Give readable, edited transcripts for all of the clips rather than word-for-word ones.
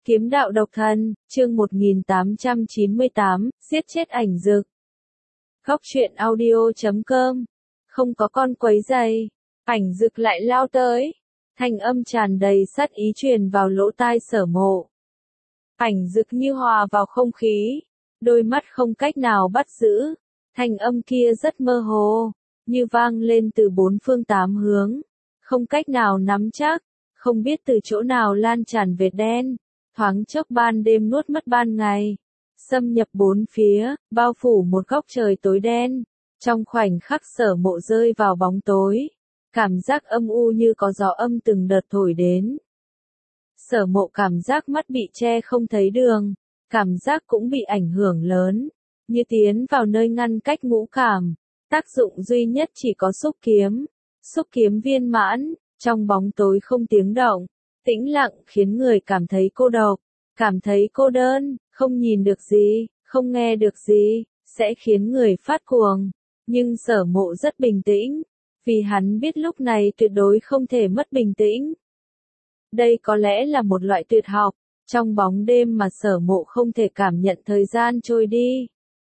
Kiếm đạo độc thân, chương 1898, giết chết ảnh dực. Góc truyện audio.com. Không có con quấy giày. Ảnh dực lại lao tới. Thanh âm tràn đầy sát ý truyền vào lỗ tai Sở Mộ. Ảnh dực như hòa vào không khí. Đôi mắt không cách nào bắt giữ. Thanh âm kia rất mơ hồ. Như vang lên từ bốn phương tám hướng. Không cách nào nắm chắc. Không biết từ chỗ nào lan tràn vệt đen. Thoáng chốc ban đêm nuốt mất ban ngày. Xâm nhập bốn phía, bao phủ một góc trời tối đen. Trong khoảnh khắc Sở Mộ rơi vào bóng tối. Cảm giác âm u như có gió âm từng đợt thổi đến. Sở Mộ cảm giác mắt bị che không thấy đường. Cảm giác cũng bị ảnh hưởng lớn. Như tiến vào nơi ngăn cách ngũ cảm. Tác dụng duy nhất chỉ có xúc kiếm. Xúc kiếm viên mãn, trong bóng tối không tiếng động. Tĩnh lặng khiến người cảm thấy cô độc, cảm thấy cô đơn, không nhìn được gì, không nghe được gì, sẽ khiến người phát cuồng. Nhưng Sở Mộ rất bình tĩnh, vì hắn biết lúc này tuyệt đối không thể mất bình tĩnh. Đây có lẽ là một loại tuyệt học, trong bóng đêm mà Sở Mộ không thể cảm nhận thời gian trôi đi.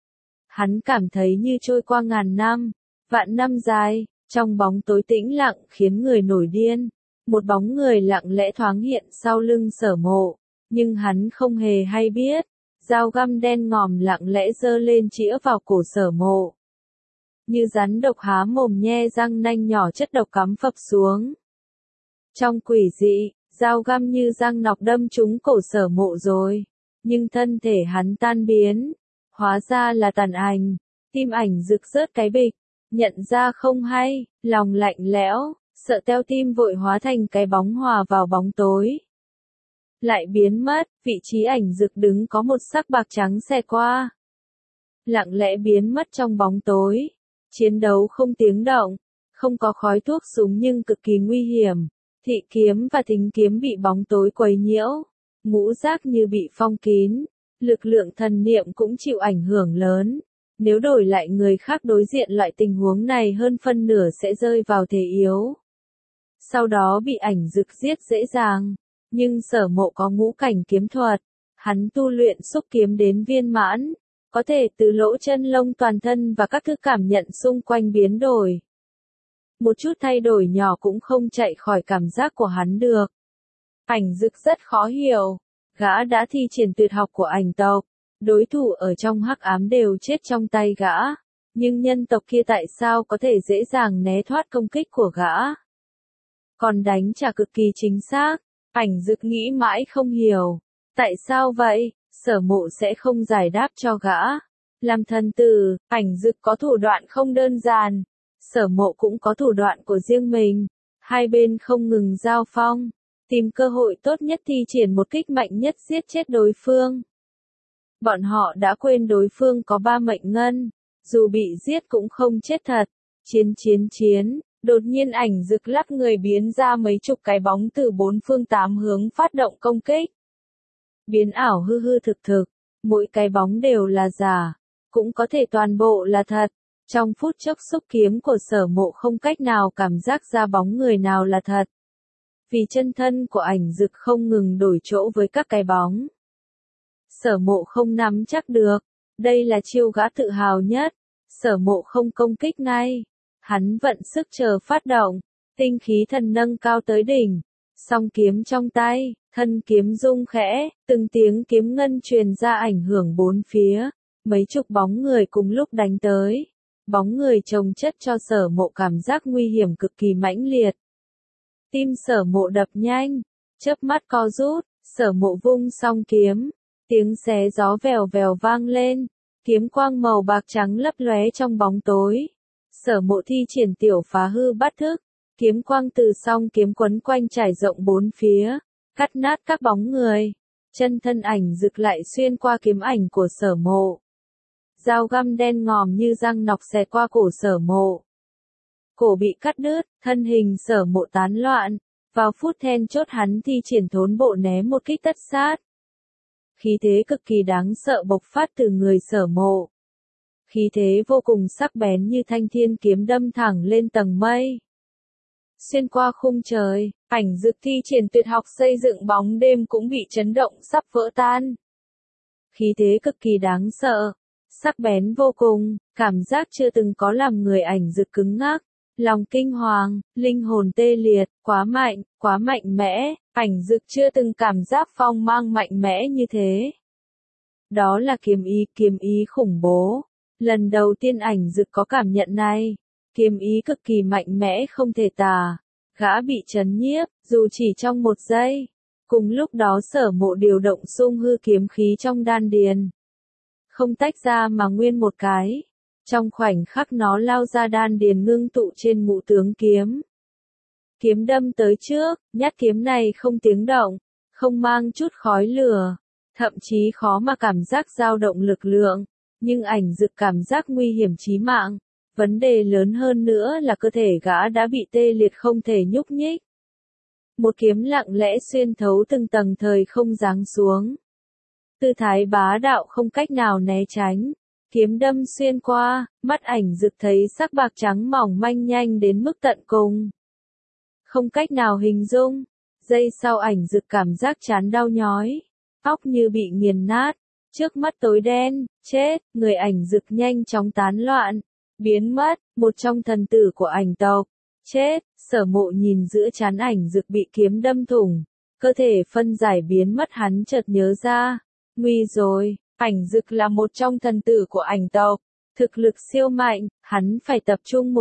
Hắn cảm thấy như trôi qua ngàn năm, vạn năm dài, trong bóng tối tĩnh lặng khiến người nổi điên. Một bóng người lặng lẽ thoáng hiện sau lưng Sở Mộ, nhưng hắn không hề hay biết, dao găm đen ngòm lặng lẽ giơ lên chĩa vào cổ Sở Mộ. Như rắn độc há mồm nhe răng nanh nhỏ chất độc cắm phập xuống. Trong quỷ dị, dao găm như răng nọc đâm trúng cổ Sở Mộ rồi, nhưng thân thể hắn tan biến, hóa ra là tàn ảnh, tim ảnh rực rớt cái bịch, nhận ra không hay, lòng lạnh lẽo. Sợ teo tim vội hóa thành cái bóng hòa vào bóng tối. Lại biến mất, vị trí ảnh dực đứng có một sắc bạc trắng xẹt qua. Lặng lẽ biến mất trong bóng tối. Chiến đấu không tiếng động, không có khói thuốc súng nhưng cực kỳ nguy hiểm. Thị kiếm và thính kiếm bị bóng tối quấy nhiễu. Ngũ giác như bị phong kín. Lực lượng thần niệm cũng chịu ảnh hưởng lớn. Nếu đổi lại người khác đối diện loại tình huống này hơn phân nửa sẽ rơi vào thế yếu. Sau đó bị ảnh dực giết dễ dàng, nhưng Sở Mộ có ngũ cảnh kiếm thuật, hắn tu luyện xúc kiếm đến viên mãn, có thể từ lỗ chân lông toàn thân và các thứ cảm nhận xung quanh biến đổi. Một chút thay đổi nhỏ cũng không chạy khỏi cảm giác của hắn được. Ảnh dực rất khó hiểu, gã đã thi triển tuyệt học của ảnh tộc, đối thủ ở trong hắc ám đều chết trong tay gã, nhưng nhân tộc kia tại sao có thể dễ dàng né thoát công kích của gã? Còn đánh trả cực kỳ chính xác, ảnh dực nghĩ mãi không hiểu. Tại sao vậy? Sở Mộ sẽ không giải đáp cho gã. Làm thần tử, ảnh dực có thủ đoạn không đơn giản. Sở Mộ cũng có thủ đoạn của riêng mình. Hai bên không ngừng giao phong, tìm cơ hội tốt nhất thi triển một kích mạnh nhất giết chết đối phương. Bọn họ đã quên đối phương có 3 mệnh ngân, dù bị giết cũng không chết thật. Chiến. Đột nhiên ảnh dực lắc người biến ra mấy chục cái bóng từ bốn phương tám hướng phát động công kích. Biến ảo hư thực, mỗi cái bóng đều là giả, cũng có thể toàn bộ là thật. Trong phút chốc xúc kiếm của Sở Mộ không cách nào cảm giác ra bóng người nào là thật. Vì chân thân của ảnh dực không ngừng đổi chỗ với các cái bóng. Sở Mộ không nắm chắc được, đây là chiêu gã tự hào nhất. Sở Mộ không công kích ngay. Hắn vận sức chờ phát động, tinh khí thần nâng cao tới đỉnh, song kiếm trong tay, thân kiếm rung khẽ, từng tiếng kiếm ngân truyền ra ảnh hưởng bốn phía, mấy chục bóng người cùng lúc đánh tới. Bóng người chồng chất cho Sở Mộ cảm giác nguy hiểm cực kỳ mãnh liệt. Tim Sở Mộ đập nhanh, chớp mắt co rút, Sở Mộ vung song kiếm, tiếng xé gió vèo vèo vang lên, kiếm quang màu bạc trắng lấp lóe trong bóng tối. Sở Mộ thi triển tiểu phá hư bát thức, kiếm quang từ song kiếm quấn quanh trải rộng bốn phía, cắt nát các bóng người. Chân thân ảnh rực lại xuyên qua kiếm ảnh của Sở Mộ. Dao găm đen ngòm như răng nọc xẹt qua cổ Sở Mộ. Cổ bị cắt đứt, thân hình Sở Mộ tán loạn. Vào phút then chốt hắn thi triển thốn bộ né một kích tất sát. Khí thế cực kỳ đáng sợ bộc phát từ người Sở Mộ. Khí thế vô cùng sắc bén như thanh thiên kiếm đâm thẳng lên tầng mây. xuyên qua khung trời, ảnh dực thi triển tuyệt học xây dựng bóng đêm cũng bị chấn động sắp vỡ tan. Khí thế cực kỳ đáng sợ, sắc bén vô cùng, cảm giác chưa từng có làm người ảnh dực cứng ngắc, lòng kinh hoàng, linh hồn tê liệt, quá mạnh mẽ, ảnh dực chưa từng cảm giác phong mang mạnh mẽ như thế. Đó là kiếm ý khủng bố. Lần đầu tiên ảnh dực có cảm nhận này, kiếm ý cực kỳ mạnh mẽ không thể tả. Gã bị chấn nhiếp, dù chỉ trong một giây. Cùng lúc đó Sở Mộ điều động xung hư kiếm khí trong đan điền. Không tách ra mà nguyên một cái. Trong khoảnh khắc nó lao ra đan điền ngưng tụ trên mũ tướng kiếm. Kiếm đâm tới trước, nhát kiếm này không tiếng động, không mang chút khói lửa, thậm chí khó mà cảm giác dao động lực lượng, nhưng ảnh dực cảm giác nguy hiểm chí mạng. Vấn đề lớn hơn nữa là cơ thể gã đã bị tê liệt không thể nhúc nhích. Một kiếm lặng lẽ xuyên thấu từng tầng thời không giáng xuống. Tư thái bá đạo không cách nào né tránh. Kiếm đâm xuyên qua, mắt ảnh dực thấy sắc bạc trắng mỏng manh nhanh đến mức tận cùng. Không cách nào hình dung. Giây sau ảnh dực cảm giác chán đau nhói. Óc như bị nghiền nát. Trước mắt tối đen, chết, người ảnh dực nhanh chóng tán loạn. Biến mất, một trong thần tử của ảnh tộc. Chết, Sở Mộ nhìn giữa trán ảnh dực bị kiếm đâm thủng. Cơ thể phân giải biến mất hắn chợt nhớ ra. Nguy rồi, ảnh dực là một trong thần tử của ảnh tộc. Thực lực siêu mạnh, hắn phải tập trung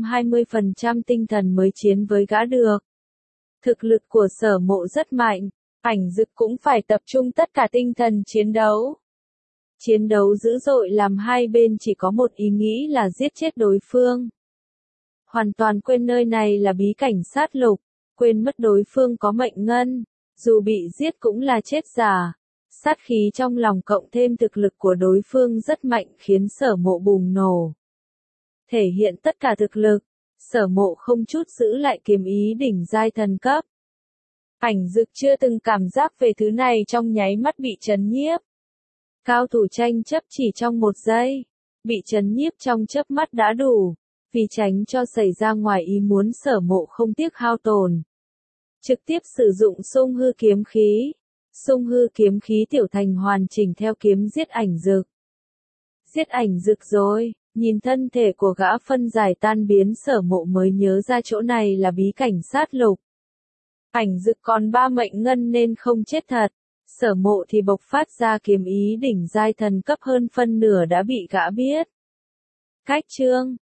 120% tinh thần mới chiến với gã được. Thực lực của Sở Mộ rất mạnh, ảnh dực cũng phải tập trung tất cả tinh thần chiến đấu. Chiến đấu dữ dội làm hai bên chỉ có một ý nghĩ là giết chết đối phương. Hoàn toàn quên nơi này là bí cảnh sát lục, quên mất đối phương có mệnh ngân, dù bị giết cũng là chết giả. Sát khí trong lòng cộng thêm thực lực của đối phương rất mạnh khiến Sở Mộ bùng nổ. Thể hiện tất cả thực lực, Sở Mộ không chút giữ lại kiếm ý đỉnh giai thần cấp. Ảnh dực chưa từng cảm giác về thứ này trong nháy mắt bị chấn nhiếp. Cao thủ tranh chấp chỉ trong một giây, bị chấn nhiếp trong chớp mắt đã đủ, vì tránh cho xảy ra ngoài ý muốn Sở Mộ không tiếc hao tổn. Trực tiếp sử dụng xung hư kiếm khí. Xung hư kiếm khí tiểu thành hoàn chỉnh theo kiếm giết ảnh dực. Giết ảnh dực rồi, nhìn thân thể của gã phân giải tan biến Sở Mộ mới nhớ ra chỗ này là bí cảnh sát lục. Ảnh dực còn 3 mệnh ngân nên không chết thật. Sở Mộ thì bộc phát ra kiếm ý đỉnh giai thần cấp hơn phân nửa đã bị gã biết. Cách chương